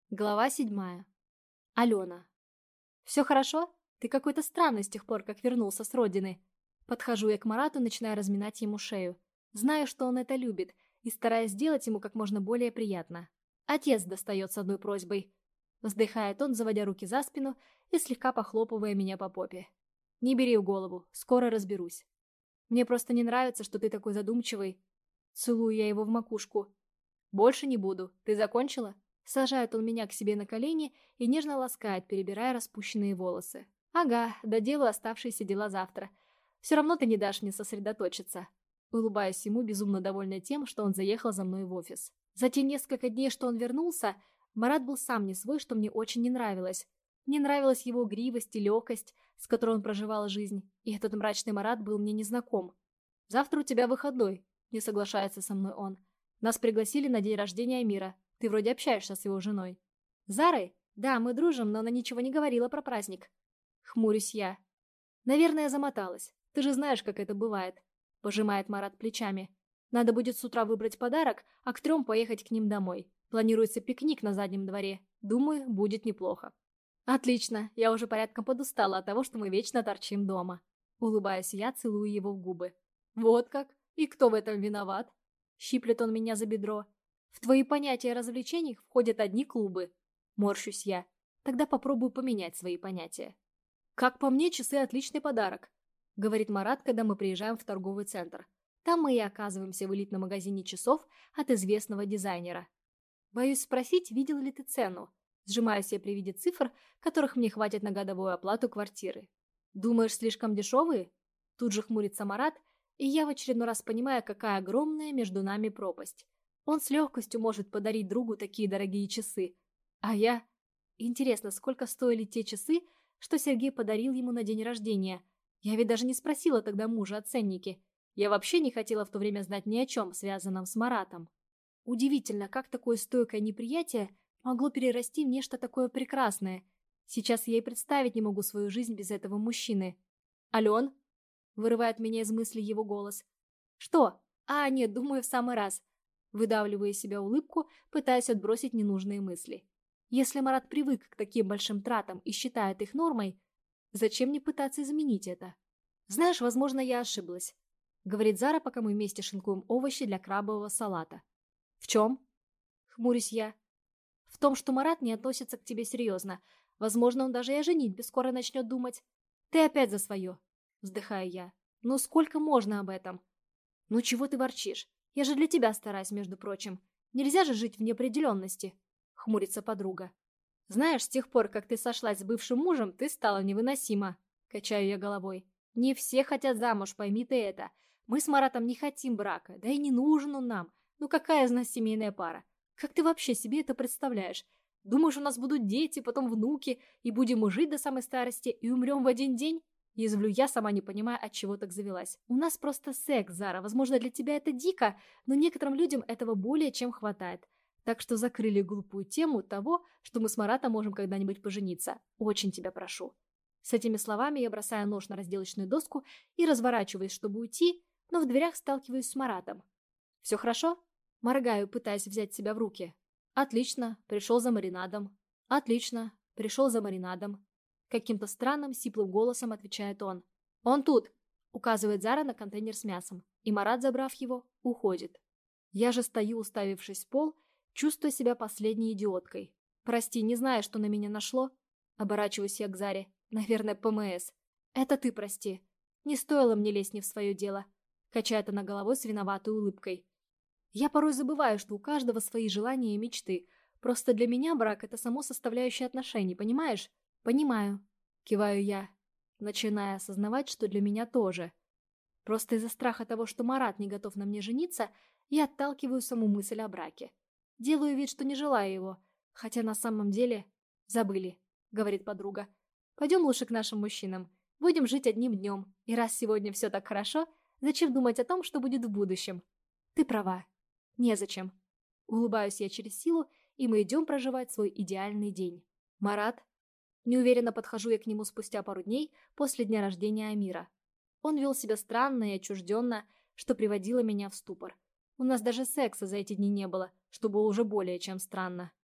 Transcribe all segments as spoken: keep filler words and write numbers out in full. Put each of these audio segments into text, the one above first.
Глава седьмая. Алена. «Все хорошо? Ты какой-то странный с тех пор, как вернулся с родины». Подхожу я к Марату, начиная разминать ему шею. Знаю, что он это любит, и стараюсь сделать ему как можно более приятно. Отец достает с одной просьбой. Вздыхает он, заводя руки за спину и слегка похлопывая меня по попе. «Не бери в голову, скоро разберусь. Мне просто не нравится, что ты такой задумчивый». Целую я его в макушку. «Больше не буду. Ты закончила?» Сажает он меня к себе на колени и нежно ласкает, перебирая распущенные волосы. «Ага, доделаю оставшиеся дела завтра. Все равно ты не дашь мне сосредоточиться». Улыбаюсь ему, безумно довольна тем, что он заехал за мной в офис. За те несколько дней, что он вернулся, Марат был сам не свой, что мне очень не нравилось. Не нравилась его игривость и легкость, с которой он проживал жизнь, и этот мрачный Марат был мне незнаком. «Завтра у тебя выходной», — не соглашается со мной он. «Нас пригласили на день рождения Амира. Ты вроде общаешься с его женой». «Зарой? Да, мы дружим, но она ничего не говорила про праздник». Хмурюсь я. «Наверное, замоталась. Ты же знаешь, как это бывает», — пожимает Марат плечами. «Надо будет с утра выбрать подарок, а к трем поехать к ним домой. Планируется пикник на заднем дворе. Думаю, будет неплохо». «Отлично, я уже порядком подустала от того, что мы вечно торчим дома». Улыбаюсь я, целую его в губы. «Вот как? И кто в этом виноват?» Щиплет он меня за бедро. «В твои понятия о развлечениях входят одни клубы». Морщусь я. Тогда попробую поменять свои понятия. «Как по мне, часы — отличный подарок», — говорит Марат, когда мы приезжаем в торговый центр. Там мы и оказываемся в элитном магазине часов от известного дизайнера. Боюсь спросить, видел ли ты цену? Сжимаюсь я при виде цифр, которых мне хватит на годовую оплату квартиры. «Думаешь, слишком дешевые?» Тут же хмурится Марат, и я в очередной раз понимаю, какая огромная между нами пропасть. Он с легкостью может подарить другу такие дорогие часы. А я... Интересно, сколько стоили те часы, что Сергей подарил ему на день рождения? Я ведь даже не спросила тогда мужа о ценнике. Я вообще не хотела в то время знать ни о чем, связанном с Маратом. Удивительно, как такое стойкое неприятие могло перерасти в нечто такое прекрасное. Сейчас я и представить не могу свою жизнь без этого мужчины. «Ален?» — вырывает меня из мысли его голос. «Что? А, нет, думаю, в самый раз». Выдавливая из себя улыбку, пытаясь отбросить ненужные мысли. Если Марат привык к таким большим тратам и считает их нормой, зачем мне пытаться изменить это? «Знаешь, возможно, я ошиблась», — говорит Зара, пока мы вместе шинкуем овощи для крабового салата. «В чем?» — хмурюсь я. «В том, что Марат не относится к тебе серьезно. Возможно, он даже и о женитьбе скоро начнет думать. Ты опять за свое», — вздыхаю я. «Ну сколько можно об этом?» «Ну чего ты ворчишь? Я же для тебя стараюсь, между прочим. Нельзя же жить в неопределенности», — хмурится подруга. «Знаешь, с тех пор, как ты сошлась с бывшим мужем, ты стала невыносима», — качаю я головой. «Не все хотят замуж, пойми ты это. Мы с Маратом не хотим брака, да и не нужен он нам. Ну какая из нас семейная пара? Как ты вообще себе это представляешь? Думаешь, у нас будут дети, потом внуки, и будем мы жить до самой старости, и умрем в один день?» Язвлю я, сама не понимая, от чего так завелась. «У нас просто секс, Зара. Возможно, для тебя это дико, но некоторым людям этого более чем хватает. Так что закрыли глупую тему того, что мы с Маратом можем когда-нибудь пожениться. Очень тебя прошу». С этими словами я бросаю нож на разделочную доску и разворачиваюсь, чтобы уйти, но в дверях сталкиваюсь с Маратом. «Все хорошо?» Моргаю, пытаясь взять себя в руки. «Отлично. Пришел за маринадом». «Отлично. Пришел за маринадом». Каким-то странным, сиплым голосом отвечает он. «Он тут!» — указывает Зара на контейнер с мясом, и Марат, забрав его, уходит. Я же стою, уставившись в пол, чувствуя себя последней идиоткой. «Прости, не знаю, что на меня нашло». Оборачиваюсь я к Заре. «Наверное, ПМС». «Это ты прости. Не стоило мне лезть не в свое дело», — качает она головой с виноватой улыбкой. «Я порой забываю, что у каждого свои желания и мечты. Просто для меня брак — это само составляющее отношений, понимаешь?» «Понимаю», — киваю я, начиная осознавать, что для меня тоже. Просто из-за страха того, что Марат не готов на мне жениться, я отталкиваю саму мысль о браке. Делаю вид, что не желаю его, хотя на самом деле... «Забыли», — говорит подруга. «Пойдем лучше к нашим мужчинам. Будем жить одним днем. И раз сегодня все так хорошо, зачем думать о том, что будет в будущем?» «Ты права. Незачем». Улыбаюсь я через силу, и мы идем проживать свой идеальный день. «Марат?» Неуверенно подхожу я к нему спустя пару дней после дня рождения Амира. Он вел себя странно и отчужденно, что приводило меня в ступор. У нас даже секса за эти дни не было, что было уже более чем странно.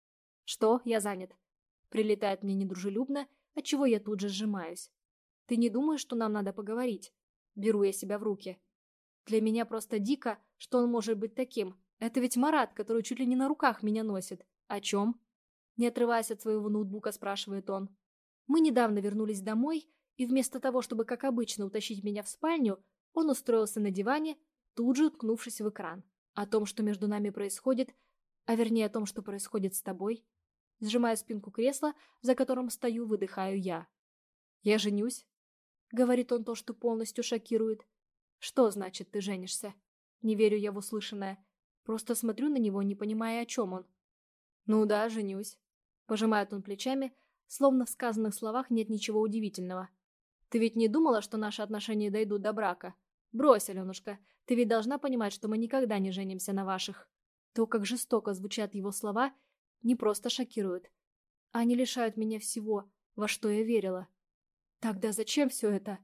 Что? Я занят. Прилетает мне недружелюбно, отчего я тут же сжимаюсь. Ты не думаешь, что нам надо поговорить? Беру я себя в руки. Для меня просто дико, что он может быть таким. Это ведь Марат, который чуть ли не на руках меня носит. О чем? Не отрываясь от своего ноутбука, спрашивает он. Мы недавно вернулись домой, и вместо того, чтобы, как обычно, утащить меня в спальню, он устроился на диване, тут же уткнувшись в экран. О том, что между нами происходит, а вернее о том, что происходит с тобой. Сжимая спинку кресла, за которым стою, выдыхаю я. «Я женюсь», — говорит он то, что полностью шокирует. «Что значит, ты женишься?» Не верю я в услышанное. Просто смотрю на него, не понимая, о чем он. «Ну да, женюсь». Пожимает он плечами, словно в сказанных словах нет ничего удивительного. «Ты ведь не думала, что наши отношения дойдут до брака? Брось, Аленушка, ты ведь должна понимать, что мы никогда не женимся на ваших». То, как жестоко звучат его слова, не просто шокируют. Они лишают меня всего, во что я верила. Тогда зачем все это?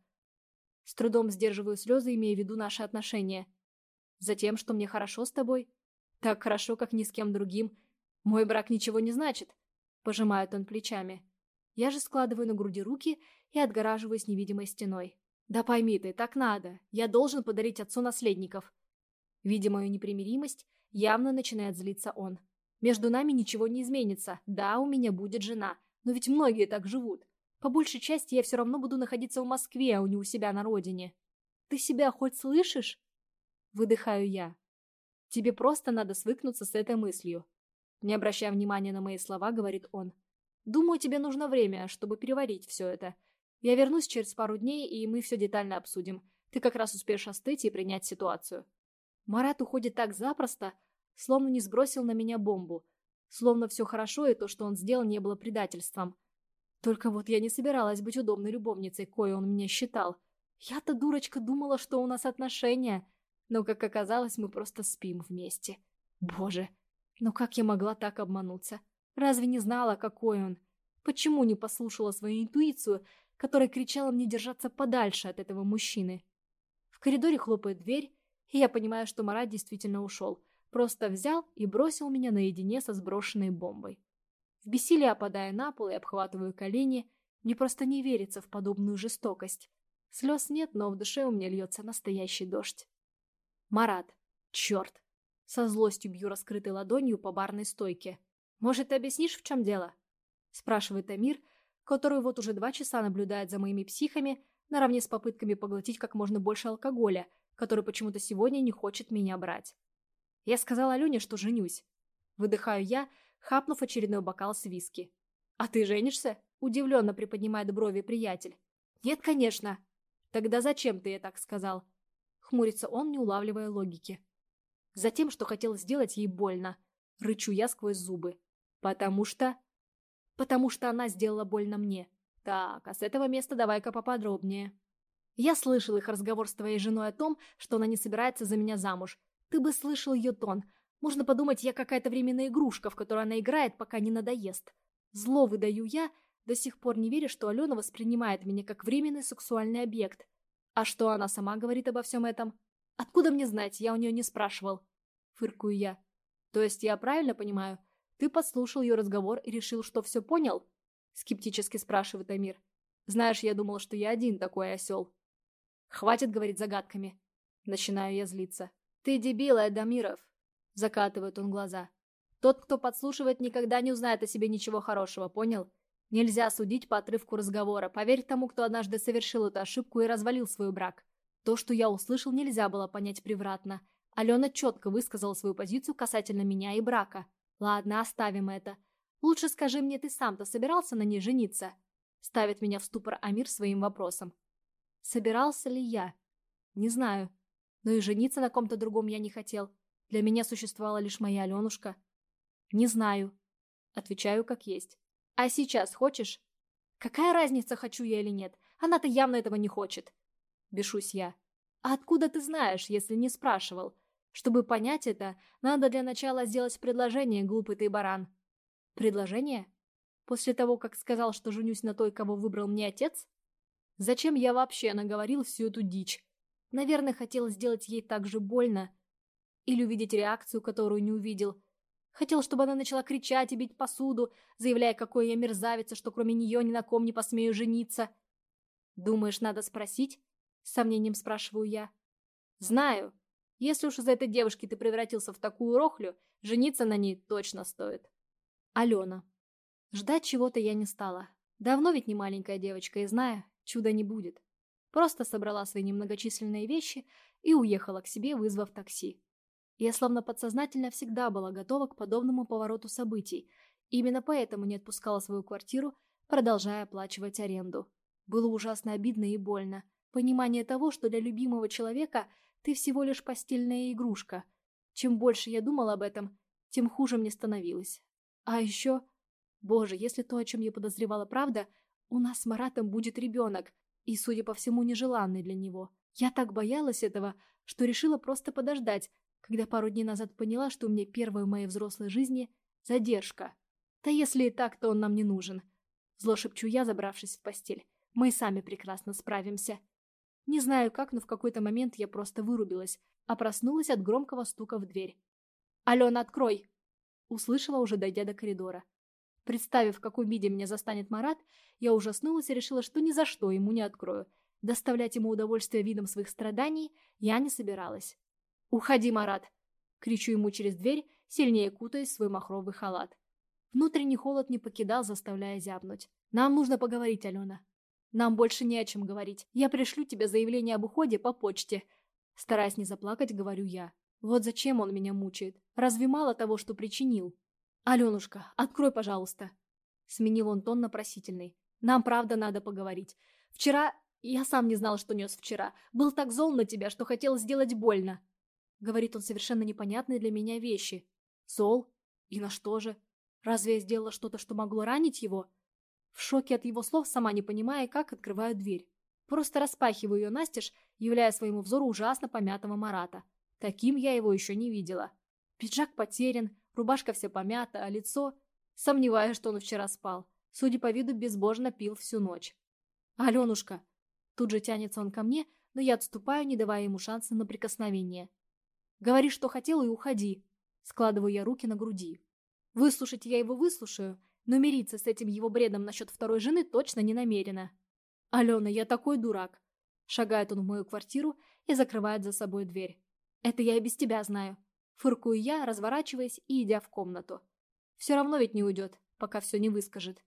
С трудом сдерживаю слезы, имея в виду наши отношения. Затем, что мне хорошо с тобой? Так хорошо, как ни с кем другим. Мой брак ничего не значит. Пожимает он плечами. Я же складываю на груди руки и отгораживаюсь невидимой стеной. Да пойми ты, так надо. Я должен подарить отцу наследников. Видя мою непримиримость, явно начинает злиться он. Между нами ничего не изменится. Да, у меня будет жена, но ведь многие так живут. По большей части я все равно буду находиться в Москве, а не у себя на родине. Ты себя хоть слышишь? Выдыхаю я. Тебе просто надо свыкнуться с этой мыслью. Не обращая внимания на мои слова, говорит он. Думаю, тебе нужно время, чтобы переварить все это. Я вернусь через пару дней, и мы все детально обсудим. Ты как раз успеешь остыть и принять ситуацию. Марат уходит так запросто, словно не сбросил на меня бомбу. Словно все хорошо, и то, что он сделал, не было предательством. Только вот я не собиралась быть удобной любовницей, кое он меня считал. Я-то, дурочка, думала, что у нас отношения. Но, как оказалось, мы просто спим вместе. Боже, ну как я могла так обмануться? Разве не знала, какой он? Почему не послушала свою интуицию, которая кричала мне держаться подальше от этого мужчины? В коридоре хлопает дверь, и я понимаю, что Марат действительно ушел. Просто взял и бросил меня наедине со сброшенной бомбой. В бессилии опадая на пол и обхватываю колени, мне просто не верится в подобную жестокость. Слез нет, но в душе у меня льется настоящий дождь. Марат. Черт. Со злостью бью раскрытой ладонью по барной стойке. «Может, ты объяснишь, в чем дело?» Спрашивает Амир, который вот уже два часа наблюдает за моими психами, наравне с попытками поглотить как можно больше алкоголя, который почему-то сегодня не хочет меня брать. Я сказала Алене, что женюсь. Выдыхаю я, хапнув очередной бокал с виски. «А ты женишься?» – удивленно приподнимает брови приятель. «Нет, конечно». «Тогда зачем ты ей так сказал?» Хмурится он, не улавливая логики. «Затем, что хотел сделать ей больно». Рычу я сквозь зубы. «Потому что...» «Потому что она сделала больно мне. Так, а с этого места давай-ка поподробнее». «Я слышал их разговор с твоей женой о том, что она не собирается за меня замуж. Ты бы слышал ее тон. Можно подумать, я какая-то временная игрушка, в которую она играет, пока не надоест. Зло выдаю я, до сих пор не веря, что Алена воспринимает меня как временный сексуальный объект. А что она сама говорит обо всем этом? Откуда мне знать, я у нее не спрашивал». Фыркую я. «То есть я правильно понимаю? Ты подслушал ее разговор и решил, что все понял?» Скептически спрашивает Амир. «Знаешь, я думал, что я один такой осел». «Хватит говорить загадками». Начинаю я злиться. «Ты дебил, Эдамиров!» Закатывает он глаза. «Тот, кто подслушивает, никогда не узнает о себе ничего хорошего, понял? Нельзя судить по отрывку разговора. Поверь тому, кто однажды совершил эту ошибку и развалил свой брак. То, что я услышал, нельзя было понять превратно. Алена четко высказала свою позицию касательно меня и брака. Ладно, оставим это. Лучше скажи мне, ты сам-то собирался на ней жениться?» Ставит меня в ступор Амир своим вопросом. Собирался ли я? Не знаю. Но и жениться на ком-то другом я не хотел. Для меня существовала лишь моя Аленушка. Не знаю. Отвечаю как есть. А сейчас хочешь? Какая разница, хочу я или нет? Она-то явно этого не хочет. Бешусь я. А откуда ты знаешь, если не спрашивал? Чтобы понять это, надо для начала сделать предложение, глупый ты баран. Предложение? После того, как сказал, что женюсь на той, кого выбрал мне отец? Зачем я вообще наговорил всю эту дичь? Наверное, хотел сделать ей так же больно. Или увидеть реакцию, которую не увидел. Хотел, чтобы она начала кричать и бить посуду, заявляя, какой я мерзавица, что кроме нее ни на ком не посмею жениться. «Думаешь, надо спросить?» — с сомнением спрашиваю я. «Знаю. Если уж из-за этой девушки ты превратился в такую рохлю, жениться на ней точно стоит». Алена. Ждать чего-то я не стала. Давно ведь не маленькая девочка, и знаю, чуда не будет. Просто собрала свои немногочисленные вещи и уехала к себе, вызвав такси. Я словно подсознательно всегда была готова к подобному повороту событий. И именно поэтому не отпускала свою квартиру, продолжая оплачивать аренду. Было ужасно обидно и больно. Понимание того, что для любимого человека ты всего лишь постельная игрушка. Чем больше я думала об этом, тем хуже мне становилось. А еще... Боже, если то, о чем я подозревала, правда, у нас с Маратом будет ребенок, и, судя по всему, нежеланный для него. Я так боялась этого, что решила просто подождать, когда пару дней назад поняла, что у меня первая в моей взрослой жизни задержка. Да если и так, то он нам не нужен. Зло шепчу я, забравшись в постель. Мы и сами прекрасно справимся. Не знаю как, но в какой-то момент я просто вырубилась, а проснулась от громкого стука в дверь. «Алена, открой!» Услышала, уже дойдя до коридора. Представив, в каком виде меня застанет Марат, я ужаснулась и решила, что ни за что ему не открою. Доставлять ему удовольствие видом своих страданий я не собиралась. «Уходи, Марат!» — кричу ему через дверь, сильнее кутаясь в свой махровый халат. Внутренний холод не покидал, заставляя зябнуть. «Нам нужно поговорить, Алена. Нам больше не о чем говорить. Я пришлю тебе заявление об уходе по почте». Стараясь не заплакать, говорю я. Вот зачем он меня мучает? Разве мало того, что причинил? «Аленушка, открой, пожалуйста!» Сменил он тон на просительный. «Нам правда надо поговорить. Вчера... Я сам не знал, что нес вчера. Был так зол на тебя, что хотел сделать больно». Говорит он совершенно непонятные для меня вещи. Зол? И на что же? Разве я сделала что-то, что могло ранить его? В шоке от его слов, сама не понимая, как открываю дверь. Просто распахиваю ее настежь, являя своему взору ужасно помятого Марата. Таким я его еще не видела. Пиджак потерян, рубашка вся помята, а лицо... Сомневаюсь, что он вчера спал. Судя по виду, безбожно пил всю ночь. «Аленушка!» Тут же тянется он ко мне, но я отступаю, не давая ему шанса на прикосновение. «Говори, что хотел, и уходи». Складываю я руки на груди. Выслушать я его выслушаю, но мириться с этим его бредом насчет второй жены точно не намерена. «Алена, я такой дурак!» Шагает он в мою квартиру и закрывает за собой дверь. «Это я и без тебя знаю». Фыркую я, разворачиваясь и идя в комнату. Все равно ведь не уйдет, пока все не выскажет.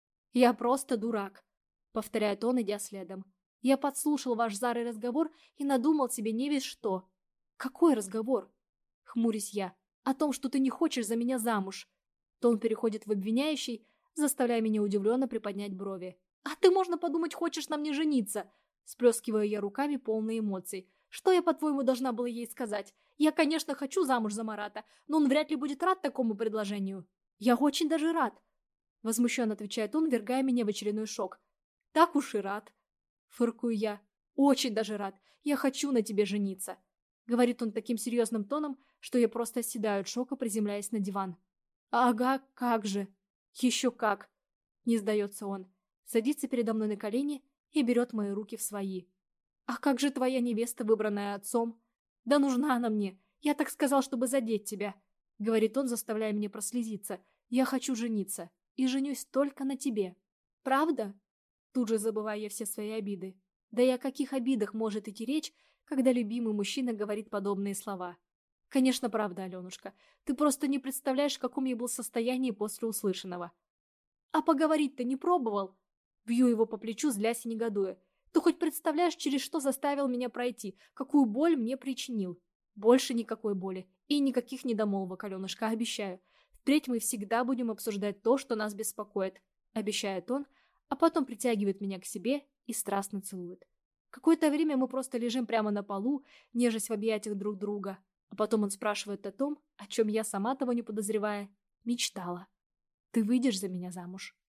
«Я просто дурак», — повторяет он, идя следом. «Я подслушал ваш зарый разговор и надумал себе не весь что». «Какой разговор?» — хмурюсь я. «О том, что ты не хочешь за меня замуж». Тон переходит в обвиняющий, заставляя меня удивленно приподнять брови. «А ты, можно подумать, хочешь на мне жениться?» Сплескиваю я руками, полные эмоций. «Что я, по-твоему, должна была ей сказать? Я, конечно, хочу замуж за Марата, но он вряд ли будет рад такому предложению». «Я очень даже рад», — возмущенно отвечает он, ввергая меня в очередной шок. «Так уж и рад», — фыркую я. «Очень даже рад. Я хочу на тебе жениться», — говорит он таким серьезным тоном, что я просто оседаю от шока, приземляясь на диван. «Ага, как же. Еще как», — не сдается он. Садится передо мной на колени и берет мои руки в свои. «А как же твоя невеста, выбранная отцом?» «Да нужна она мне. Я так сказал, чтобы задеть тебя», — говорит он, заставляя меня прослезиться. «Я хочу жениться. И женюсь только на тебе». «Правда?» Тут же забываю я все свои обиды. Да и о каких обидах может идти речь, когда любимый мужчина говорит подобные слова? «Конечно, правда, Аленушка. Ты просто не представляешь, в каком я был состоянии после услышанного». «А поговорить-то не пробовал?» Бью его по плечу, злясь и негодуя. «Ты хоть представляешь, через что заставил меня пройти? Какую боль мне причинил?» «Больше никакой боли. И никаких недомолвок, Аленушка, обещаю. Впредь мы всегда будем обсуждать то, что нас беспокоит», — обещает он, а потом притягивает меня к себе и страстно целует. Какое-то время мы просто лежим прямо на полу, нежась в объятиях друг друга, а потом он спрашивает о том, о чем я, сама того не подозревая, мечтала. «Ты выйдешь за меня замуж?»